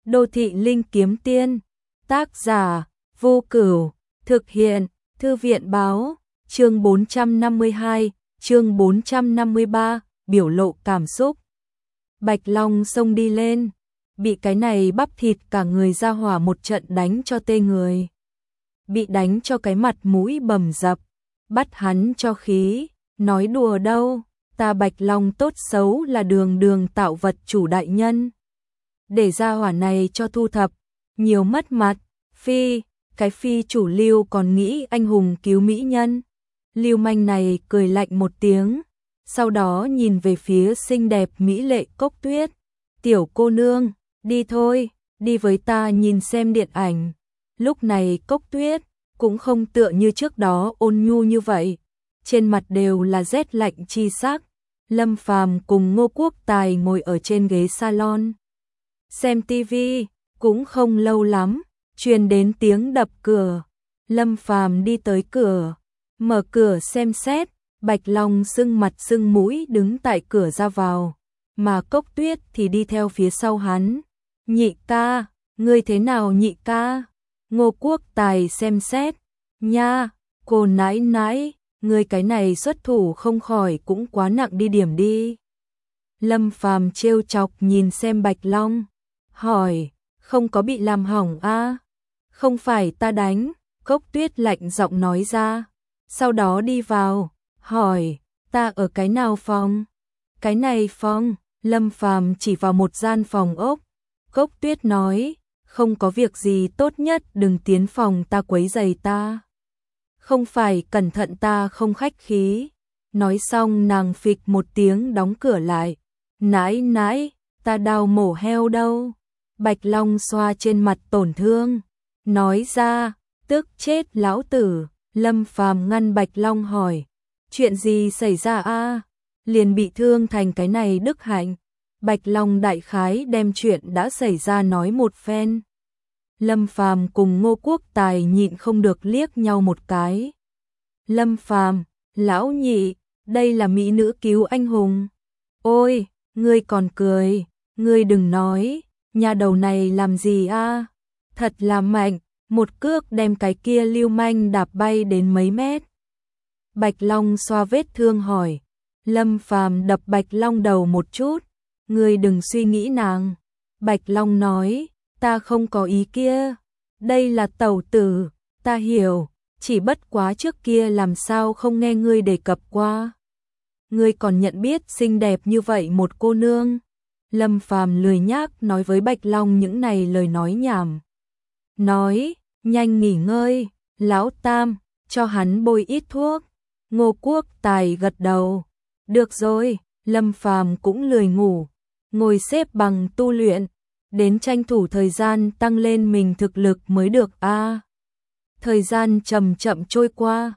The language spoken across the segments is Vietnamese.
Đô thị linh kiếm tiên. Tác giả Vô Cửu. Thực hiện Thư viện báo. Chương 452, chương 453, biểu lộ cảm xúc. Bạch Long xông đi lên, bị cái này bắp thịt cả người ra hỏa một trận đánh cho tê người. Bị đánh cho cái mặt mũi bầm dập, bắt hắn cho khí, nói đùa đâu, ta Bạch Long tốt xấu là đường đường tạo vật chủ đại nhân. Để ra hỏa này cho thu thập, nhiều mất mặt, cái phi chủ Lưu còn nghĩ anh hùng cứu mỹ nhân. Lưu manh này cười lạnh một tiếng, sau đó nhìn về phía xinh đẹp mỹ lệ Cốc Tuyết. Tiểu cô nương, đi thôi, đi với ta nhìn xem điện ảnh. Lúc này Cốc Tuyết cũng không tựa như trước đó ôn nhu như vậy, trên mặt đều là rét lạnh chi sắc. Lâm Phàm cùng Ngô Quốc Tài ngồi ở trên ghế salon xem tivi, cũng không lâu lắm, truyền đến tiếng đập cửa. Lâm Phàm đi tới cửa, mở cửa xem xét, Bạch Long sưng mặt sưng mũi đứng tại cửa ra vào, mà Cốc Tuyết thì đi theo phía sau hắn. Nhị ca, ngươi thế nào nhị ca? Ngô Quốc Tài xem xét, nha, cô nãi nãi, ngươi cái này xuất thủ không khỏi cũng quá nặng đi điểm đi. Lâm Phàm trêu chọc nhìn xem Bạch Long, hỏi, không có bị làm hỏng a? Không phải ta đánh, Cốc Tuyết lạnh giọng nói ra, sau đó đi vào, hỏi, ta ở cái nào phòng? Cái này phòng, Lâm Phàm chỉ vào một gian phòng ốc. Cốc Tuyết nói, không có việc gì, tốt nhất đừng tiến phòng ta quấy rầy ta. Không phải, cẩn thận ta không khách khí. Nói xong nàng phịch một tiếng đóng cửa lại. Nãi nãi, ta đau mổ heo đâu. Bạch Long xoa trên mặt tổn thương, nói ra, tức chết lão tử. Lâm Phàm ngăn Bạch Long hỏi, chuyện gì xảy ra a? Liền bị thương thành cái này đức hạnh. Bạch Long đại khái đem chuyện đã xảy ra nói một phen. Lâm Phàm cùng Ngô Quốc Tài nhịn không được liếc nhau một cái. Lâm Phàm, lão nhị, đây là mỹ nữ cứu anh hùng. Ôi, ngươi còn cười, ngươi đừng nói, nhà đầu này làm gì a? Thật là mạnh, một cước đem cái kia lưu manh đạp bay đến mấy mét. Bạch Long xoa vết thương hỏi. Lâm Phàm đập Bạch Long đầu một chút, ngươi đừng suy nghĩ nàng. Bạch Long nói, ta không có ý kia, đây là tẩu tử, ta hiểu, chỉ bất quá trước kia làm sao không nghe ngươi đề cập qua. Ngươi còn nhận biết xinh đẹp như vậy một cô nương. Lâm Phàm lười nhác nói với Bạch Long những này lời nói nhảm. Nói, nhanh nghỉ ngơi, lão tam, cho hắn bôi ít thuốc. Ngô Quốc Tài gật đầu. Được rồi, Lâm Phàm cũng lười ngủ, ngồi xếp bằng tu luyện, đến tranh thủ thời gian tăng lên mình thực lực mới được a. Thời gian chậm chậm trôi qua.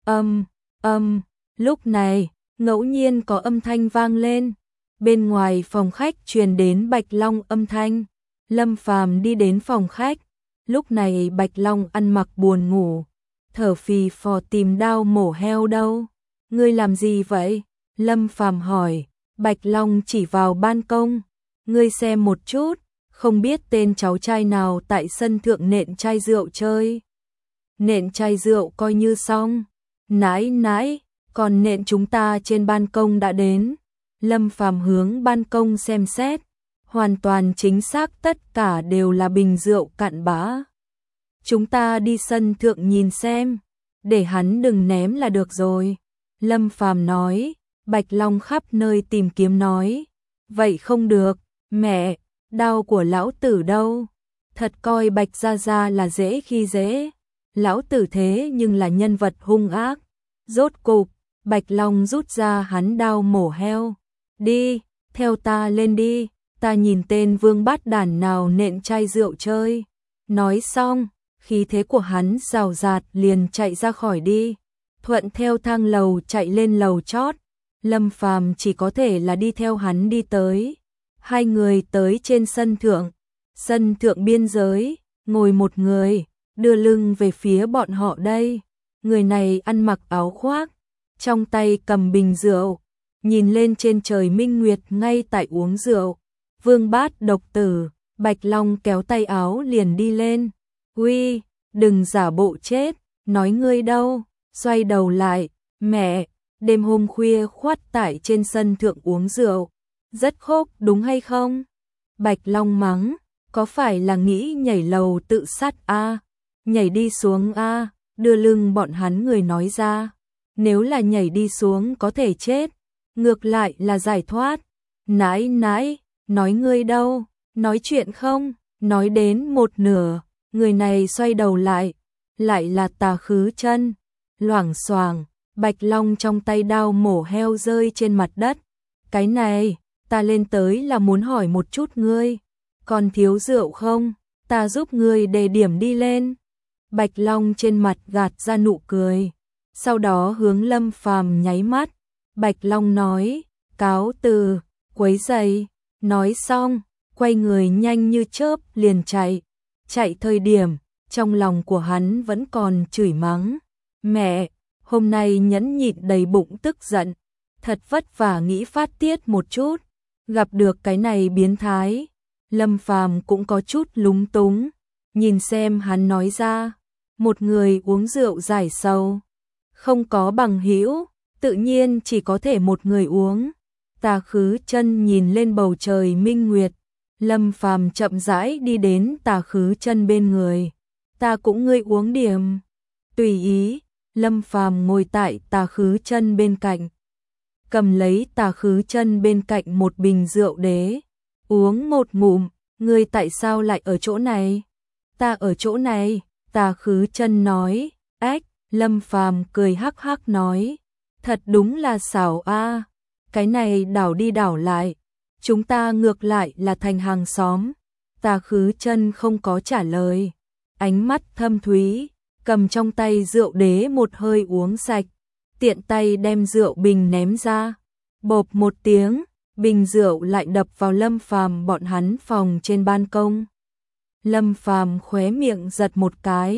Lúc này, ngẫu nhiên có âm thanh vang lên. Bên ngoài phòng khách truyền đến Bạch Long âm thanh. Lâm Phàm đi đến phòng khách. Lúc này Bạch Long ăn mặc buồn ngủ, thở phì phò tìm dao mổ heo đâu. Ngươi làm gì vậy? Lâm Phàm hỏi. Bạch Long chỉ vào ban công. Ngươi xem một chút, không biết tên cháu trai nào tại sân thượng nện chai rượu chơi. Nện chai rượu coi như xong. Nãi nãi, còn nện chúng ta trên ban công đã đến. Lâm Phàm hướng ban công xem xét, hoàn toàn chính xác tất cả đều là bình rượu cạn bã. Chúng ta đi sân thượng nhìn xem, để hắn đừng ném là được rồi. Lâm Phàm nói. Bạch Long khắp nơi tìm kiếm nói, vậy không được, mẹ, đao của lão tử đâu? Thật coi Bạch Gia Gia là dễ khi dễ. Lão tử thế nhưng là nhân vật hung ác. Rốt cục, Bạch Long rút ra hắn đao mổ heo. Đi, theo ta lên đi, ta nhìn tên vương bát đản nào nện chai rượu chơi. Nói xong, khí thế của hắn rào rạt liền chạy ra khỏi đi, thuận theo thang lầu chạy lên lầu chót. Lâm Phàm chỉ có thể là đi theo hắn đi tới. Hai người tới trên sân thượng. Sân thượng biên giới, ngồi một người, đưa lưng về phía bọn họ đây. Người này ăn mặc áo khoác, trong tay cầm bình rượu, nhìn lên trên trời minh nguyệt ngay tại uống rượu. Vương Bát độc tử, Bạch Long kéo tay áo liền đi lên. Uy, đừng giả bộ chết, nói ngươi đâu, xoay đầu lại, mẹ, đêm hôm khuya khoắt tại trên sân thượng uống rượu, rất khốc đúng hay không? Bạch Long mắng, có phải là nghĩ nhảy lầu tự sát a? Nhảy đi xuống a, đưa lưng bọn hắn người nói ra, nếu là nhảy đi xuống có thể chết, ngược lại là giải thoát. Nãi nãi, nói ngươi đâu, nói chuyện không, nói đến một nửa, người này xoay đầu lại là Tà Khứ Chân. Loảng xoảng, Bạch Long trong tay đao mổ heo rơi trên mặt đất. Cái này, ta lên tới là muốn hỏi một chút ngươi, còn thiếu rượu không? Ta giúp ngươi đề điểm đi lên. Bạch Long trên mặt gạt ra nụ cười, sau đó hướng Lâm Phàm nháy mắt. Bạch Long nói, cáo từ, quấy rầy. Nói xong, quay người nhanh như chớp liền chạy. Chạy thời điểm, trong lòng của hắn vẫn còn chửi mắng. Mẹ, hôm nay nhẫn nhịn đầy bụng tức giận, thật vất vả nghĩ phát tiết một chút, gặp được cái này biến thái. Lâm Phàm cũng có chút lúng túng, nhìn xem hắn nói ra, một người uống rượu giải sầu, không có bằng hữu, tự nhiên chỉ có thể một người uống. Tà Khứ Chân nhìn lên bầu trời minh nguyệt, Lâm Phàm chậm rãi đi đến Tà Khứ Chân bên người. Ta cũng ngươi uống điểm. Tùy ý. Lâm Phàm ngồi tại Tà Khứ Chân bên cạnh, cầm lấy Tà Khứ Chân bên cạnh một bình rượu đế, uống một ngụm. Ngươi tại sao lại ở chỗ này? Ta ở chỗ này. Tà Khứ Chân nói. Ách. Lâm Phàm cười hắc hắc nói, thật đúng là xảo a. Cái này đảo đi đảo lại, chúng ta ngược lại là thành hàng xóm. Tà Khứ Chân không có trả lời, ánh mắt thâm thúy, cầm trong tay rượu đế một hơi uống sạch, tiện tay đem rượu bình ném ra. Bộp một tiếng, bình rượu lại đập vào Lâm Phàm bọn hắn phòng trên ban công. Lâm Phàm khóe miệng giật một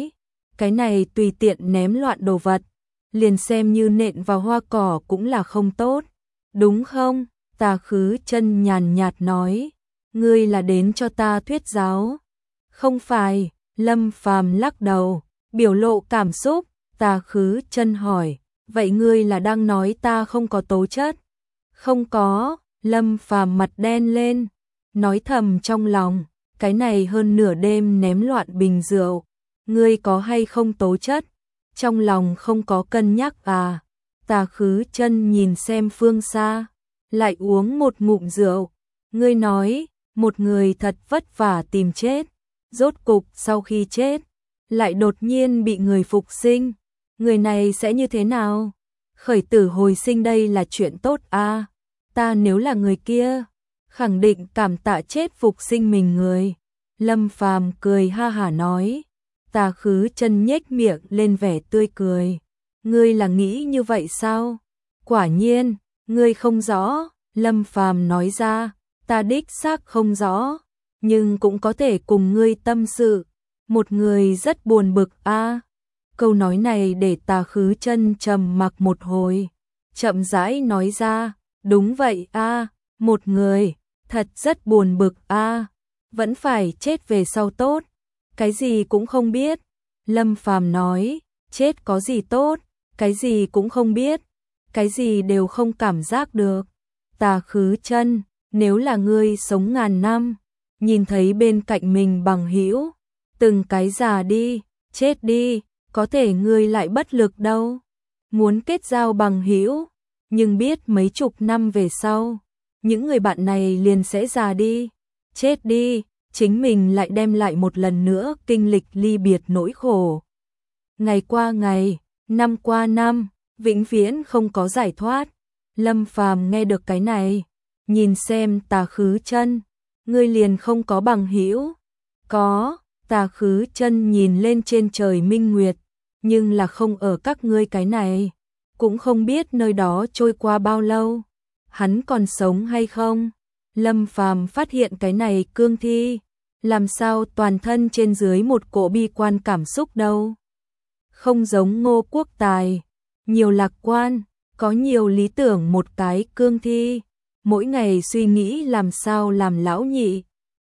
cái này tùy tiện ném loạn đồ vật, liền xem như nện vào hoa cỏ cũng là không tốt, đúng không? Tà Khứ Chân nhàn nhạt nói, ngươi là đến cho ta thuyết giáo. Không phải. Lâm Phàm lắc đầu, biểu lộ cảm xúc. Tà Khứ Chân hỏi, vậy ngươi là đang nói ta không có tố chất? Không có. Lâm Phàm mặt đen lên, nói thầm trong lòng, cái này hơn nửa đêm ném loạn bình rượu, ngươi có hay không tố chất? Trong lòng không có cân nhắc à? Tà Khứ Chân nhìn xem phương xa, lại uống một ngụm rượu. Ngươi nói, một người thật vất vả tìm chết, rốt cục sau khi chết, lại đột nhiên bị người phục sinh. Người này sẽ như thế nào? Khởi tử hồi sinh đây là chuyện tốt à? Ta nếu là người kia, khẳng định cảm tạ chết phục sinh mình người. Lâm Phàm cười ha hả nói. Tà Khứ Chân nhếch miệng lên vẻ tươi cười. Ngươi là nghĩ như vậy sao? Quả nhiên, ngươi không rõ. Lâm Phàm nói ra, ta đích xác không rõ, nhưng cũng có thể cùng ngươi tâm sự. Một người rất buồn bực a. Câu nói này để Tà Khứ Chân trầm mặc một hồi, chậm rãi nói ra, đúng vậy a, một người thật rất buồn bực a, vẫn phải chết về sau tốt, cái gì cũng không biết. Lâm Phàm nói, chết có gì tốt, cái gì cũng không biết, cái gì đều không cảm giác được. Tà Khứ Chân, nếu là ngươi sống ngàn năm, nhìn thấy bên cạnh mình bằng hữu, từng cái già đi, chết đi, có thể ngươi lại bất lực đâu. Muốn kết giao bằng hữu, nhưng biết mấy chục năm về sau, những người bạn này liền sẽ già đi, chết đi, chính mình lại đem lại một lần nữa kinh lịch ly biệt nỗi khổ. Ngày qua ngày, năm qua năm, vĩnh viễn không có giải thoát. Lâm Phàm nghe được cái này, nhìn xem Tà Khứ Chân, ngươi liền không có bằng hữu? Có. Tà Khứ Chân nhìn lên trên trời minh nguyệt, nhưng là không ở các ngươi cái này, cũng không biết nơi đó trôi qua bao lâu, hắn còn sống hay không. Lâm Phàm phát hiện cái này cương thi, làm sao toàn thân trên dưới một cỗ bi quan cảm xúc đâu. Không giống Ngô Quốc Tài, nhiều lạc quan, có nhiều lý tưởng một cái cương thi, mỗi ngày suy nghĩ làm sao làm lão nhị,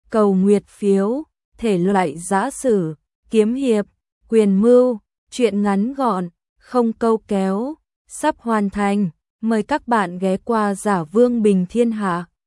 cầu nguyệt phiếu, thể loại giã sử, kiếm hiệp, quyền mưu, truyện ngắn gọn, không câu kéo, sắp hoàn thành. Mời các bạn ghé qua Giả Vương Bình Thiên Hạ.